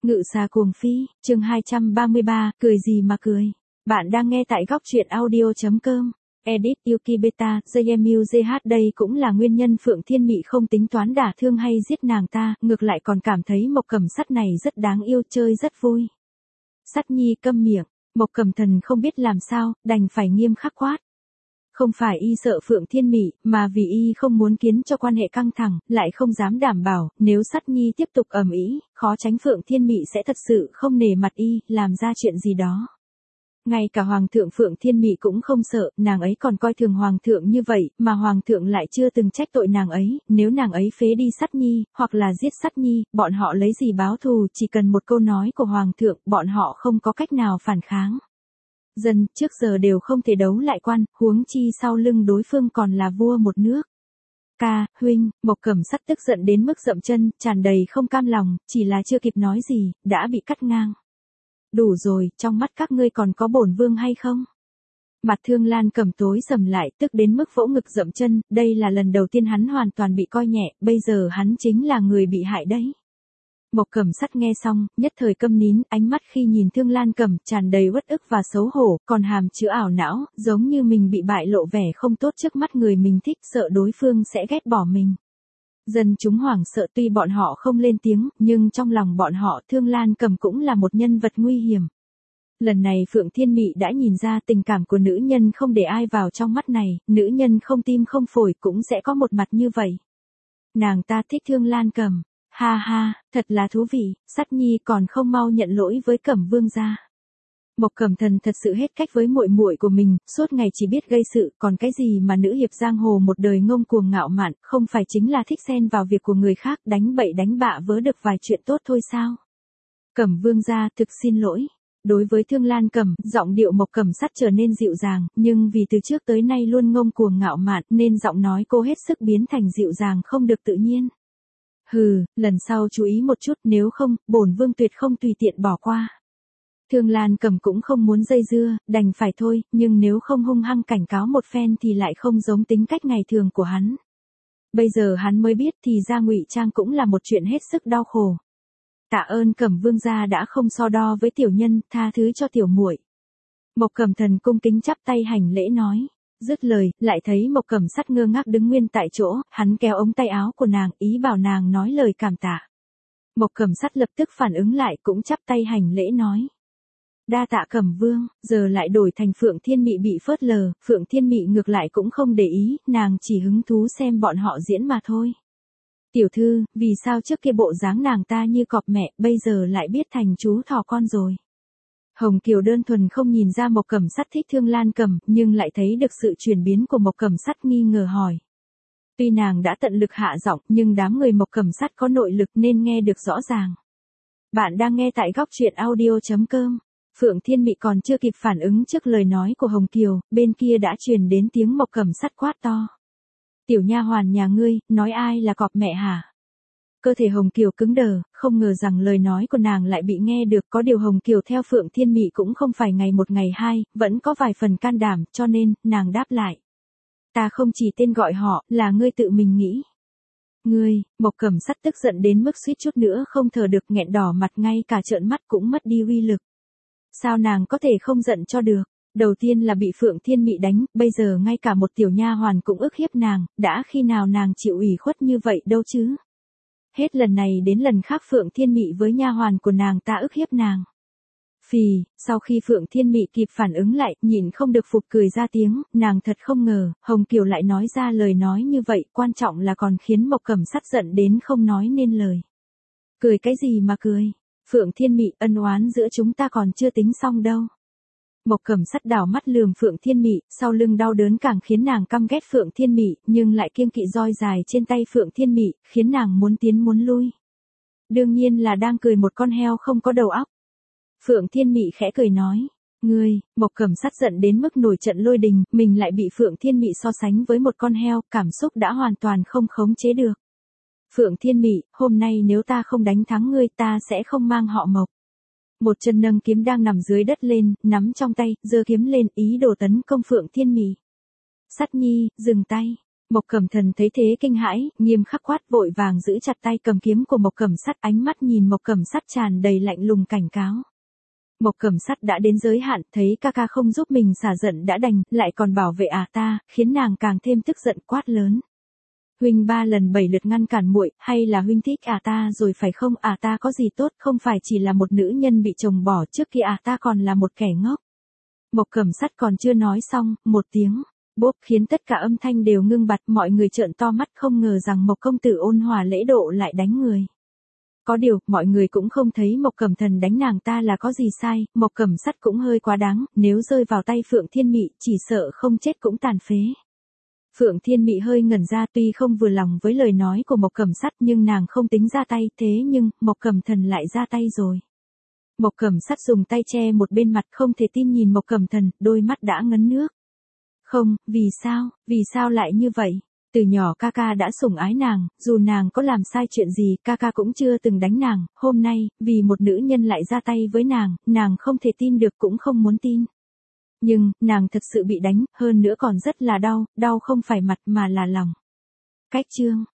Ngự xà cuồng phi, chương 233, cười gì mà cười. Bạn đang nghe tại góc truyện audio.com. Edit Yuki Beta, JMUJH đây cũng là nguyên nhân Phượng Thiên Mị không tính toán đả thương hay giết nàng ta, ngược lại còn cảm thấy Mộc Cẩm Sắt này rất đáng yêu, chơi rất vui. Sắt nhi câm miệng, Mộc Cẩm Thần không biết làm sao, đành phải nghiêm khắc quát. Không phải y sợ Phượng Thiên Mị, mà vì y không muốn khiến cho quan hệ căng thẳng, lại không dám đảm bảo, nếu Sắt nhi tiếp tục ầm ĩ, khó tránh Phượng Thiên Mị sẽ thật sự không nể mặt y, làm ra chuyện gì đó. Ngay cả Hoàng thượng Phượng Thiên Mị cũng không sợ, nàng ấy còn coi thường Hoàng thượng như vậy, mà Hoàng thượng lại chưa từng trách tội nàng ấy, nếu nàng ấy phế đi Sắt nhi, hoặc là giết Sắt nhi, bọn họ lấy gì báo thù, chỉ cần một câu nói của Hoàng thượng, bọn họ không có cách nào phản kháng. Dân, trước giờ đều không thể đấu lại quan, huống chi sau lưng đối phương còn là vua một nước. Ca, huynh, Mộc Cẩm Sắt tức giận đến mức dậm chân, tràn đầy không cam lòng, chỉ là chưa kịp nói gì, đã bị cắt ngang. Đủ rồi, trong mắt các ngươi còn có bổn vương hay không? Mặt Thương Lan Cầm tối sầm lại, tức đến mức vỗ ngực dậm chân, đây là lần đầu tiên hắn hoàn toàn bị coi nhẹ, bây giờ hắn chính là người bị hại đấy. Mộc Cẩm Sắt nghe xong, nhất thời câm nín, ánh mắt khi nhìn Thương Lan Cầm tràn đầy uất ức và xấu hổ, còn hàm chứa ảo não, giống như mình bị bại lộ vẻ không tốt trước mắt người mình thích, sợ đối phương sẽ ghét bỏ mình. Dân chúng hoảng sợ, tuy bọn họ không lên tiếng, nhưng trong lòng bọn họ Thương Lan Cầm cũng là một nhân vật nguy hiểm. Lần này Phượng Thiên Mị đã nhìn ra tình cảm của nữ nhân không để ai vào trong mắt này, nữ nhân không tim không phổi cũng sẽ có một mặt như vậy. Nàng ta thích Thương Lan Cầm. Ha ha, thật là thú vị, Sắt nhi còn không mau nhận lỗi với Cẩm vương gia. Mộc Cẩm Thần thật sự hết cách với muội muội của mình, suốt ngày chỉ biết gây sự, còn cái gì mà nữ hiệp giang hồ một đời ngông cuồng ngạo mạn, không phải chính là thích xen vào việc của người khác, đánh bậy đánh bạ vớ được vài chuyện tốt thôi sao? Cẩm vương gia, thực xin lỗi. Đối với Thương Lan Cầm, giọng điệu Mộc Cẩm Sắt trở nên dịu dàng, nhưng vì từ trước tới nay luôn ngông cuồng ngạo mạn, nên giọng nói cô hết sức biến thành dịu dàng không được tự nhiên. Hừ, lần sau chú ý một chút, nếu không, bổn vương tuyệt không tùy tiện bỏ qua. Thương Lan Cầm cũng không muốn dây dưa, đành phải thôi, nhưng nếu không hung hăng cảnh cáo một phen thì lại không giống tính cách ngày thường của hắn. Bây giờ hắn mới biết thì ra ngụy trang cũng là một chuyện hết sức đau khổ. Tạ ơn Cẩm vương gia đã không so đo với tiểu nhân, tha thứ cho tiểu muội. Mộc Cẩm Thần cung kính chắp tay hành lễ nói. Dứt lời, lại thấy Mộc Cẩm Sắt ngơ ngác đứng nguyên tại chỗ, hắn kéo ống tay áo của nàng, ý bảo nàng nói lời cảm tạ. Mộc Cẩm Sắt lập tức phản ứng lại, cũng chắp tay hành lễ nói. Đa tạ Cẩm vương, giờ lại đổi thành Phượng Thiên Mị bị phớt lờ, Phượng Thiên Mị ngược lại cũng không để ý, nàng chỉ hứng thú xem bọn họ diễn mà thôi. Tiểu thư, vì sao trước kia bộ dáng nàng ta như cọp mẹ, bây giờ lại biết thành chú thỏ con rồi? Hồng Kiều đơn thuần không nhìn ra Mộc Cẩm Sắt thích Thương Lan Cầm, nhưng lại thấy được sự chuyển biến của Mộc Cẩm Sắt, nghi ngờ hỏi. Tuy nàng đã tận lực hạ giọng, nhưng đám người Mộc Cẩm Sắt có nội lực nên nghe được rõ ràng. Bạn đang nghe tại góc truyện audio.com. Phượng Thiên Mị còn chưa kịp phản ứng trước lời nói của Hồng Kiều, bên kia đã truyền đến tiếng Mộc Cẩm Sắt quát to. Tiểu nha hoàn nhà ngươi, nói ai là cọp mẹ hả? Cơ thể Hồng Kiều cứng đờ, không ngờ rằng lời nói của nàng lại bị nghe được, có điều Hồng Kiều theo Phượng Thiên Mị cũng không phải ngày một ngày hai, vẫn có vài phần can đảm, cho nên, nàng đáp lại. Ta không chỉ tên gọi họ, là ngươi tự mình nghĩ. Ngươi, Mộc Cẩm Sắt tức giận đến mức suýt chút nữa không thở được, nghẹn đỏ mặt, ngay cả trợn mắt cũng mất đi uy lực. Sao nàng có thể không giận cho được? Đầu tiên là bị Phượng Thiên Mị đánh, bây giờ ngay cả một tiểu nha hoàn cũng ức hiếp nàng, đã khi nào nàng chịu ủy khuất như vậy đâu chứ? Hết lần này đến lần khác Phượng Thiên Mị với nha hoàn của nàng ta ức hiếp nàng. Phì, sau khi Phượng Thiên Mị kịp phản ứng lại, nhịn không được phụt cười ra tiếng, nàng thật không ngờ, Hồng Kiều lại nói ra lời nói như vậy, quan trọng là còn khiến Mộc Cẩm Sắt giận đến không nói nên lời. Cười cái gì mà cười? Phượng Thiên Mị, ân oán giữa chúng ta còn chưa tính xong đâu. Mộc Cẩm Sắt đảo mắt lườm Phượng Thiên Mị, sau lưng đau đớn càng khiến nàng căm ghét Phượng Thiên Mị, nhưng lại kiêng kỵ roi dài trên tay Phượng Thiên Mị, khiến nàng muốn tiến muốn lui. Đương nhiên là đang cười một con heo không có đầu óc. Phượng Thiên Mị khẽ cười nói, ngươi, Mộc Cẩm Sắt giận đến mức nổi trận lôi đình, mình lại bị Phượng Thiên Mị so sánh với một con heo, cảm xúc đã hoàn toàn không khống chế được. Phượng Thiên Mị, hôm nay nếu ta không đánh thắng ngươi, ta sẽ không mang họ Mộc. Một chân nâng kiếm đang nằm dưới đất lên, nắm trong tay, giơ kiếm lên, ý đồ tấn công Phượng Thiên Mị. Sắt nhi, dừng tay. Mộc Cẩm Thần thấy thế kinh hãi, nghiêm khắc quát vội vàng giữ chặt tay cầm kiếm của Mộc Cẩm Sắt, ánh mắt nhìn Mộc Cẩm Sắt tràn đầy lạnh lùng cảnh cáo. Mộc Cẩm Sắt đã đến giới hạn, thấy ca ca không giúp mình xả giận đã đành, lại còn bảo vệ ta, khiến nàng càng thêm tức giận quát lớn. Huynh 3 lần 7 lượt ngăn cản muội, hay là huynh thích ta rồi phải không? Ta có gì tốt, không phải chỉ là một nữ nhân bị chồng bỏ, trước kia ta còn là một kẻ ngốc. Mộc Cẩm Sắt còn chưa nói xong, một tiếng bốp khiến tất cả âm thanh đều ngưng bặt, mọi người trợn to mắt không ngờ rằng Mộc công tử ôn hòa lễ độ lại đánh người. Có điều, mọi người cũng không thấy Mộc Cẩm Thần đánh nàng ta là có gì sai, Mộc Cẩm Sắt cũng hơi quá đáng, nếu rơi vào tay Phượng Thiên Mị, chỉ sợ không chết cũng tàn phế. Phượng Thiên Mị hơi ngẩn ra, tuy không vừa lòng với lời nói của Mộc Cẩm Sắt nhưng nàng không tính ra tay, thế nhưng, Mộc Cẩm Thần lại ra tay rồi. Mộc Cẩm Sắt dùng tay che một bên mặt, không thể tin nhìn Mộc Cẩm Thần, đôi mắt đã ngấn nước. Không, vì sao lại như vậy? Từ nhỏ ca ca đã sủng ái nàng, dù nàng có làm sai chuyện gì, ca ca cũng chưa từng đánh nàng, hôm nay, vì một nữ nhân lại ra tay với nàng không thể tin được cũng không muốn tin. Nhưng, nàng thực sự bị đánh, hơn nữa còn rất là đau, đau không phải mặt mà là lòng. Cách chương